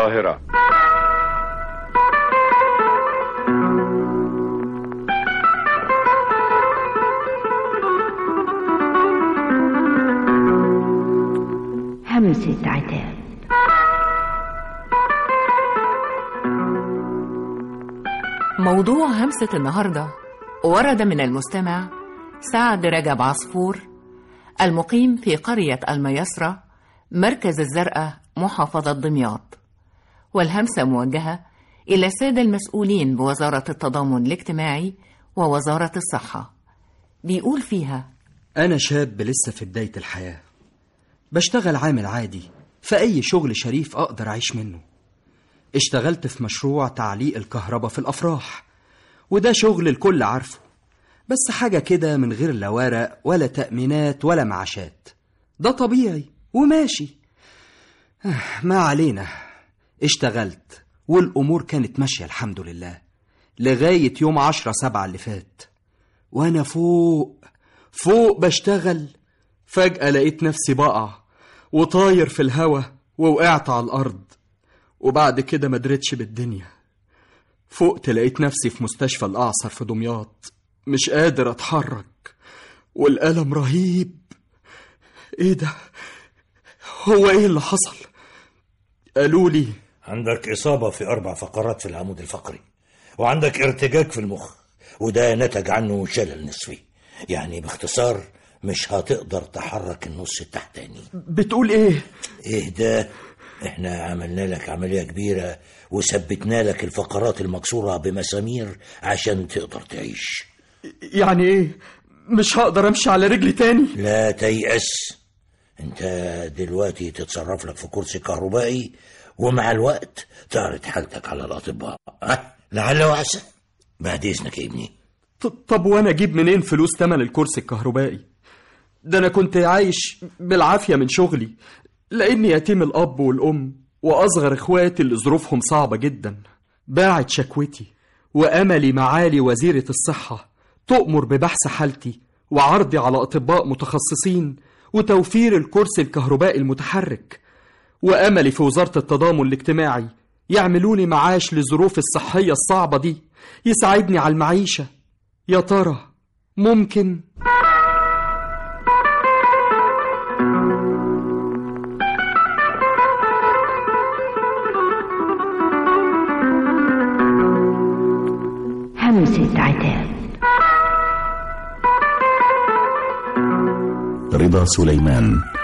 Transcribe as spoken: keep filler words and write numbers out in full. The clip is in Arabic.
القاهرة. همسة عتاب. موضوع همسة النهاردة ورد من المستمع سعد رجب عصفور المقيم في قرية الميسرة مركز الزرقاء محافظة دمياط، والهمسة موجهة إلى السادة المسؤولين بوزارة التضامن الاجتماعي ووزارة الصحة. بيقول فيها: أنا شاب لسه في بداية الحياة، بشتغل عامل عادي في أي شغل شريف أقدر أعيش منه. اشتغلت في مشروع تعليق الكهرباء في الأفراح، وده شغل الكل عارفه، بس حاجة كده من غير لا ورق ولا تأمينات ولا معاشات. ده طبيعي وماشي، ما علينا. اشتغلت والأمور كانت ماشية الحمد لله لغاية يوم عشرة سبعة اللي فات، وأنا فوق فوق بشتغل، فجأة لقيت نفسي بقع وطاير في الهوا ووقعت على الأرض، وبعد كده ما دريتش بالدنيا. فوقت لقيت نفسي في مستشفى الأعصر في دمياط، مش قادر أتحرك والألم رهيب. إيه ده؟ هو إيه اللي حصل؟ قالوا لي عندك إصابة في أربع فقرات في العمود الفقري، وعندك ارتجاج في المخ، وده نتج عنه شلل نصفي. يعني باختصار مش هتقدر تحرك النص التحتاني. بتقول إيه؟ إيه ده؟ إحنا عملنا لك عملية كبيرة وثبتنا لك الفقرات المكسورة بمسامير عشان تقدر تعيش. يعني إيه؟ مش هقدر أمشي على رجلي تاني؟ لا تيأس، انت دلوقتي تتصرف لك في كرسي كهربائي، ومع الوقت تعرض حالتك على الأطباء. أه؟ لعل وعسى. بعد إذنك يا ابني. طب وأنا أجيب منين فلوس تمن الكرسي الكهربائي؟ ده أنا كنت عايش بالعافية من شغلي، لأني يتيم الأب والأم وأصغر إخواتي اللي ظروفهم صعبة جدا. باعت شكوتي وأملي معالي وزيرة الصحة تؤمر ببحث حالتي وعرضي على أطباء متخصصين وتوفير الكرسي الكهربائي المتحرك، وأملي في وزارة التضامن الاجتماعي يعملوني معاش لظروف الصحية الصعبة دي يساعدني على المعيشة. يا ترى ممكن؟ همسة عتاب. رضا سليمان.